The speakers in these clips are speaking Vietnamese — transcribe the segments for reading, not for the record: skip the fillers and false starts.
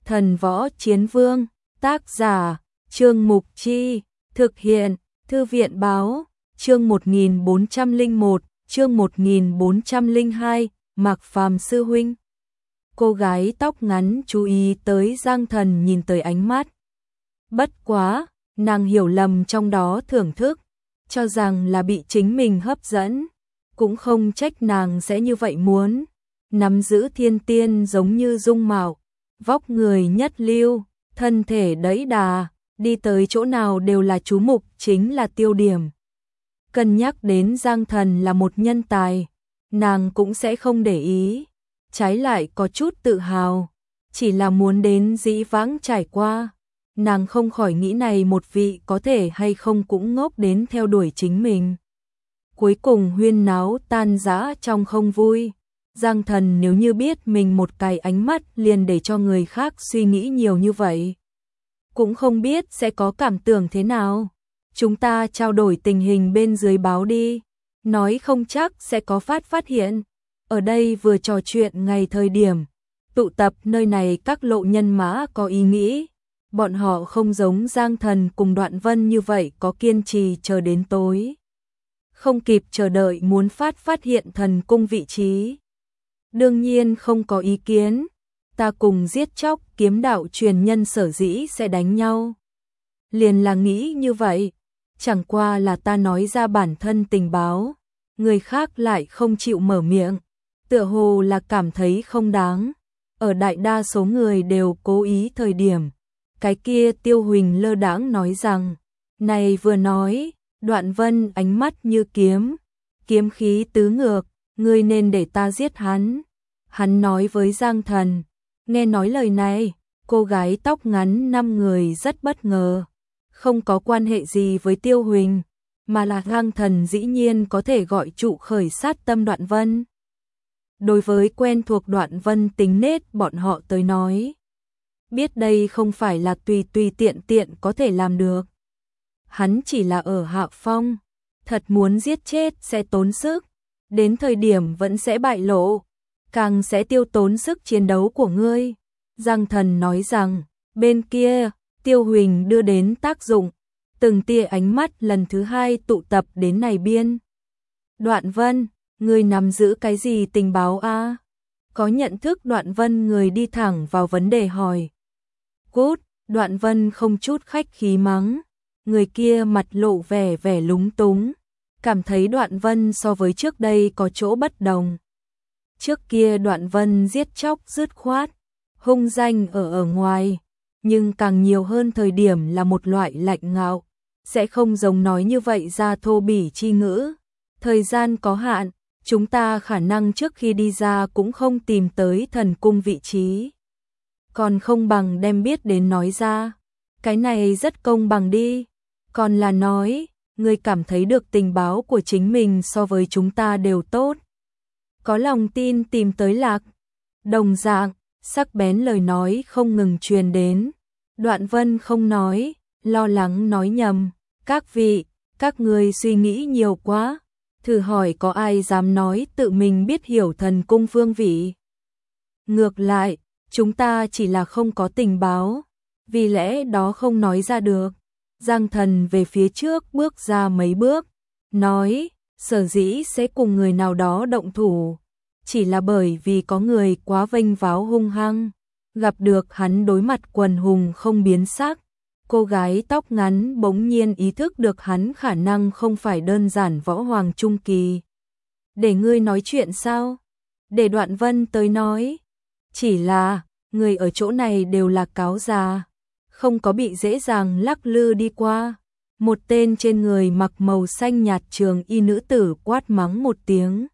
Thần Võ Chiến Vương, tác giả, Trương Mục Chi, thực hiện, Thư viện Báo, chương 1401, chương 1402, Mạc Phàm sư huynh. Cô gái tóc ngắn chú ý tới Giang Thần nhìn tới ánh mắt. Bất quá, nàng hiểu lầm trong đó thưởng thức, cho rằng là bị chính mình hấp dẫn, cũng không trách nàng sẽ như vậy muốn. Nắm giữ thiên tiên giống như dung mạo, vóc người nhất lưu, thân thể đẫy đà, đi tới chỗ nào đều là chú mục, chính là tiêu điểm. Cân nhắc đến Giang Thần là một nhân tài, nàng cũng sẽ không để ý, trái lại có chút tự hào, chỉ là muốn đến dĩ vãng trải qua. Nàng không khỏi nghĩ này một vị có thể hay không cũng ngốc đến theo đuổi chính mình. Cuối cùng huyên náo tan rã trong không vui. Giang Thần nếu như biết mình một cái ánh mắt liền để cho người khác suy nghĩ nhiều như vậy, cũng không biết sẽ có cảm tưởng thế nào. Chúng ta trao đổi tình hình bên dưới báo đi, nói không chắc sẽ có phát hiện. Ở đây vừa trò chuyện ngày thời điểm, tụ tập nơi này các lộ nhân mã có ý nghĩ. Bọn họ không giống Giang Thần cùng Đoạn Vân như vậy có kiên trì chờ đến tối. Không kịp chờ đợi muốn phát hiện thần cung vị trí. Đương nhiên không có ý kiến, ta cùng giết chóc kiếm đạo truyền nhân sở dĩ sẽ đánh nhau. Liền là nghĩ như vậy, chẳng qua là ta nói ra bản thân tình báo, người khác lại không chịu mở miệng, tựa hồ là cảm thấy không đáng. Ở đại đa số người đều cố ý thời điểm, cái kia Tiêu Huỳnh lơ đãng nói rằng, này vừa nói, Đoạn Vân ánh mắt như kiếm, kiếm khí tứ ngược, ngươi nên để ta giết hắn. Hắn nói với Giang Thần, nghe nói lời này, cô gái tóc ngắn 5 người rất bất ngờ, không có quan hệ gì với Tiêu Huỳnh, mà là Giang Thần dĩ nhiên có thể gọi trụ khởi sát tâm Đoạn Vân. Đối với quen thuộc Đoạn Vân tính nết bọn họ tới nói, biết đây không phải là tùy tiện có thể làm được. Hắn chỉ là ở hạ phong, thật muốn giết chết sẽ tốn sức, đến thời điểm vẫn sẽ bại lộ, càng sẽ tiêu tốn sức chiến đấu của ngươi. Giang Thần nói rằng, bên kia, Tiêu Huỳnh đưa đến tác dụng, từng tia ánh mắt lần thứ hai tụ tập đến này biên. Đoạn Vân, ngươi nắm giữ cái gì tình báo a? Có nhận thức Đoạn Vân người đi thẳng vào vấn đề hỏi. Cút, Đoạn Vân không chút khách khí mắng, người kia mặt lộ vẻ lúng túng, cảm thấy Đoạn Vân so với trước đây có chỗ bất đồng. Trước kia Đoạn Vân giết chóc dứt khoát, hung danh ở ngoài, nhưng càng nhiều hơn thời điểm là một loại lạnh ngạo, sẽ không giống nói như vậy ra thô bỉ chi ngữ. Thời gian có hạn, chúng ta khả năng trước khi đi ra cũng không tìm tới thần cung vị trí. Còn không bằng đem biết đến nói ra, cái này rất công bằng đi. Còn là nói, người cảm thấy được tình báo của chính mình so với chúng ta đều tốt. Có lòng tin tìm tới lạc. Đồng dạng, sắc bén lời nói không ngừng truyền đến. Đoạn Vân không nói, lo lắng nói nhầm. Các vị, các người suy nghĩ nhiều quá. Thử hỏi có ai dám nói tự mình biết hiểu thần cung phương vị. Ngược lại, chúng ta chỉ là không có tình báo, vì lẽ đó không nói ra được. Giang Thần về phía trước bước ra mấy bước, nói, sở dĩ sẽ cùng người nào đó động thủ, chỉ là bởi vì có người quá vênh váo hung hăng, gặp được hắn đối mặt quần hùng không biến sắc. Cô gái tóc ngắn bỗng nhiên ý thức được hắn khả năng không phải đơn giản võ hoàng trung kỳ. Để ngươi nói chuyện sao? Để Đoạn Vân tới nói. Chỉ là, người ở chỗ này đều là cáo già, không có bị dễ dàng lắc lư đi qua. Một tên trên người mặc màu xanh nhạt trường y nữ tử quát mắng một tiếng.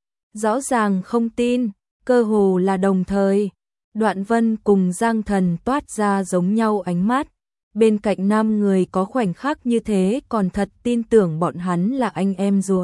Rõ ràng không tin, cơ hồ là đồng thời. Đoạn Vân cùng Giang Thần toát ra giống nhau ánh mắt. Bên cạnh 5 người có khoảnh khắc như thế còn thật tin tưởng bọn hắn là anh em ruột.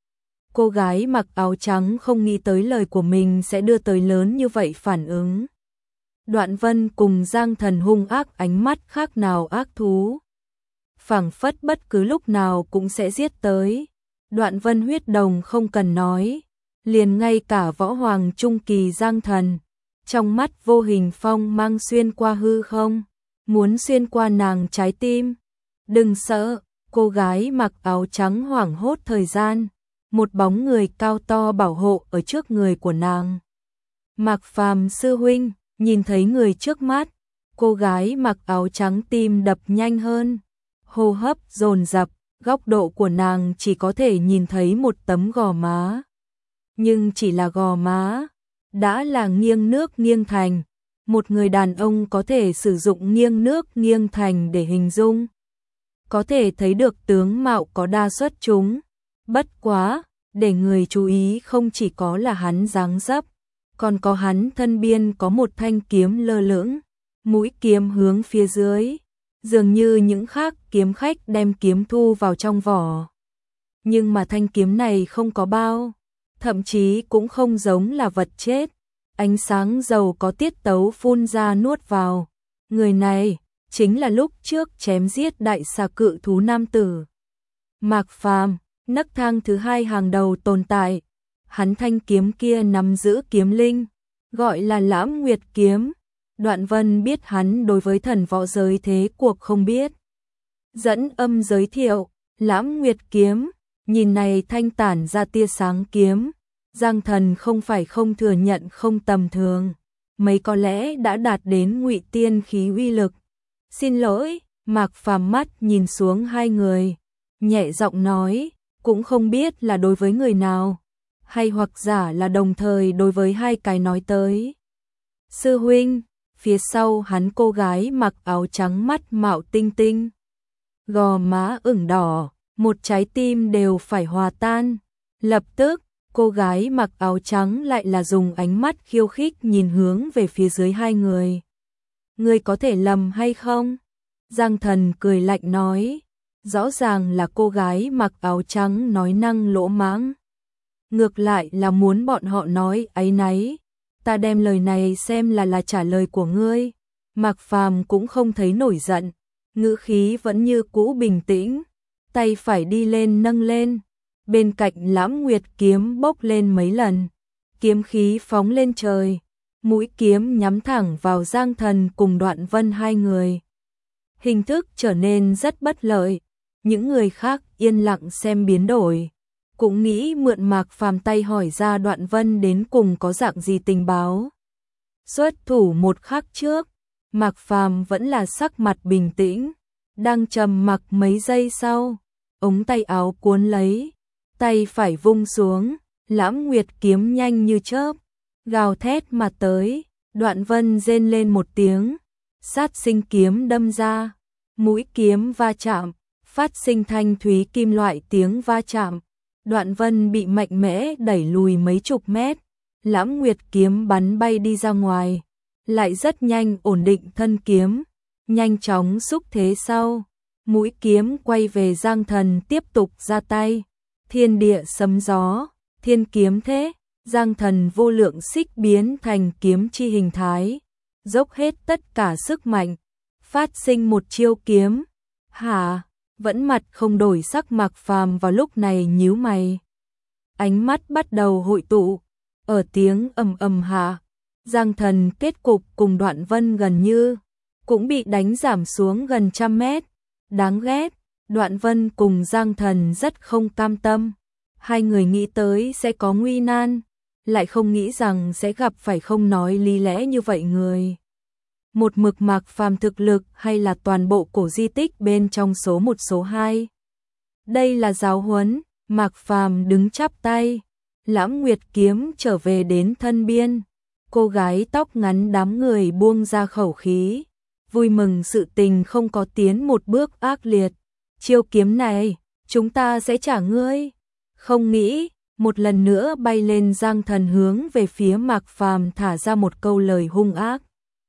Cô gái mặc áo trắng không nghĩ tới lời của mình sẽ đưa tới lớn như vậy phản ứng. Đoạn Vân cùng Giang Thần hung ác ánh mắt khác nào ác thú. Phảng phất bất cứ lúc nào cũng sẽ giết tới. Đoạn Vân huyết đồng không cần nói, liền ngay cả võ hoàng trung kỳ Giang Thần, trong mắt vô hình phong mang xuyên qua hư không, muốn xuyên qua nàng trái tim. Đừng sợ, cô gái mặc áo trắng hoảng hốt thời gian, một bóng người cao to bảo hộ ở trước người của nàng. Mạc Phàm sư huynh, nhìn thấy người trước mắt, cô gái mặc áo trắng tim đập nhanh hơn, hô hấp dồn dập, góc độ của nàng chỉ có thể nhìn thấy một tấm gò má. Nhưng chỉ là gò má, đã là nghiêng nước nghiêng thành, một người đàn ông có thể sử dụng nghiêng nước nghiêng thành để hình dung. Có thể thấy được tướng mạo có đa xuất chúng, bất quá, để người chú ý không chỉ có là hắn dáng dấp, còn có hắn thân biên có một thanh kiếm lơ lửng, mũi kiếm hướng phía dưới, dường như những khác kiếm khách đem kiếm thu vào trong vỏ. Nhưng mà thanh kiếm này không có bao, thậm chí cũng không giống là vật chết, ánh sáng dầu có tiết tấu phun ra nuốt vào. Người này chính là lúc trước chém giết đại xà cự thú nam tử. Mạc Phàm, nấc thang thứ hai hàng đầu tồn tại, hắn thanh kiếm kia nắm giữ kiếm linh, gọi là Lãm Nguyệt kiếm. Đoạn Vân biết hắn đối với thần võ giới thế cuộc không biết. Dẫn âm giới thiệu, Lãm Nguyệt kiếm, nhìn này thanh tản ra tia sáng kiếm, Giang Thần không phải không thừa nhận không tầm thường, mấy có lẽ đã đạt đến ngụy tiên khí uy lực. Xin lỗi, Mạc Phàm mắt nhìn xuống hai người, nhẹ giọng nói, cũng không biết là đối với người nào, hay hoặc giả là đồng thời đối với hai cái nói tới. Sư huynh, phía sau hắn cô gái mặc áo trắng mắt mạo tinh tinh, gò má ửng đỏ, một trái tim đều phải hòa tan. Lập tức, cô gái mặc áo trắng lại là dùng ánh mắt khiêu khích nhìn hướng về phía dưới hai người. Ngươi có thể lầm hay không? Giang Thần cười lạnh nói, rõ ràng là cô gái mặc áo trắng nói năng lỗ mãng. Ngược lại là muốn bọn họ nói áy náy, ta đem lời này xem là trả lời của ngươi. Mạc Phàm cũng không thấy nổi giận, ngữ khí vẫn như cũ bình tĩnh, tay phải đi lên nâng lên, bên cạnh Lãm Nguyệt kiếm bốc lên mấy lần, kiếm khí phóng lên trời, mũi kiếm nhắm thẳng vào Giang Thần cùng Đoạn Vân hai người. Hình thức trở nên rất bất lợi, những người khác yên lặng xem biến đổi, cũng nghĩ mượn Mạc Phàm tay hỏi ra Đoạn Vân đến cùng có dạng gì tình báo. Xuất thủ một khắc trước, Mạc Phàm vẫn là sắc mặt bình tĩnh, đang trầm mặc mấy giây sau, ống tay áo cuốn lấy, tay phải vung xuống, Lãm Nguyệt kiếm nhanh như chớp, gào thét mà tới. Đoạn Vân rên lên một tiếng, sát sinh kiếm đâm ra, mũi kiếm va chạm, phát sinh thanh thúy kim loại tiếng va chạm. Đoạn Vân bị mạnh mẽ đẩy lùi mấy chục mét, Lãm Nguyệt kiếm bắn bay đi ra ngoài, lại rất nhanh ổn định thân kiếm, nhanh chóng xúc thế sau, mũi kiếm quay về Giang Thần tiếp tục ra tay. Thiên địa sấm gió, thiên kiếm thế, Giang Thần vô lượng xích biến thành kiếm chi hình thái, dốc hết tất cả sức mạnh, phát sinh một chiêu kiếm. Hả? Vẫn mặt không đổi sắc Mạc Phàm vào lúc này nhíu mày. Ánh mắt bắt đầu hội tụ, ở tiếng ầm ầm hạ, Giang Thần kết cục cùng Đoạn Vân gần như cũng bị đánh giảm xuống gần 100 mét. Đáng ghét, Đoạn Vân cùng Giang Thần rất không cam tâm. Hai người nghĩ tới sẽ có nguy nan, lại không nghĩ rằng sẽ gặp phải không nói lý lẽ như vậy người. Một mực Mạc Phàm thực lực hay là toàn bộ cổ di tích bên trong số 1 số 2. Đây là giáo huấn, Mạc Phàm đứng chắp tay, Lãm Nguyệt kiếm trở về đến thân biên. Cô gái tóc ngắn đám người buông ra khẩu khí, vui mừng sự tình không có tiến một bước ác liệt. Chiêu kiếm này, chúng ta sẽ trả ngươi. Không nghĩ, một lần nữa bay lên Giang Thần hướng về phía Mạc Phàm thả ra một câu lời hung ác.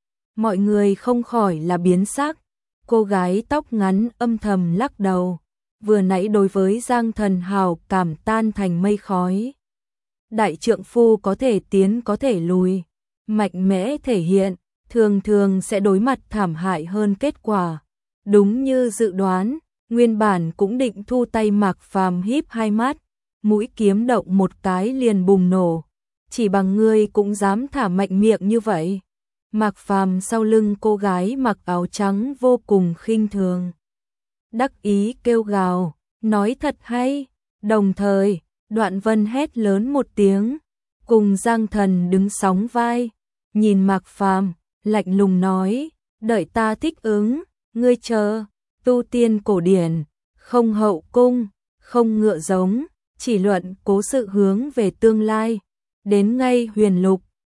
Mọi người không khỏi là biến sắc, cô gái tóc ngắn âm thầm lắc đầu, vừa nãy đối với Giang Thần hào cảm tan thành mây khói. Đại trượng phu có thể tiến có thể lùi, mạnh mẽ thể hiện, thường thường sẽ đối mặt thảm hại hơn kết quả. Đúng như dự đoán, nguyên bản cũng định thu tay Mạc Phàm híp hai mắt, mũi kiếm động một cái liền bùng nổ, chỉ bằng ngươi cũng dám thả mạnh miệng như vậy. Mạc Phàm sau lưng cô gái mặc áo trắng vô cùng khinh thường. Đắc ý kêu gào, nói thật hay. Đồng thời, Đoạn Vân hét lớn một tiếng, cùng Giang Thần đứng sóng vai, nhìn Mạc Phàm, lạnh lùng nói, đợi ta thích ứng, ngươi chờ, tu tiên cổ điển, không hậu cung, không ngựa giống, chỉ luận cố sự hướng về tương lai, đến ngay huyền lục,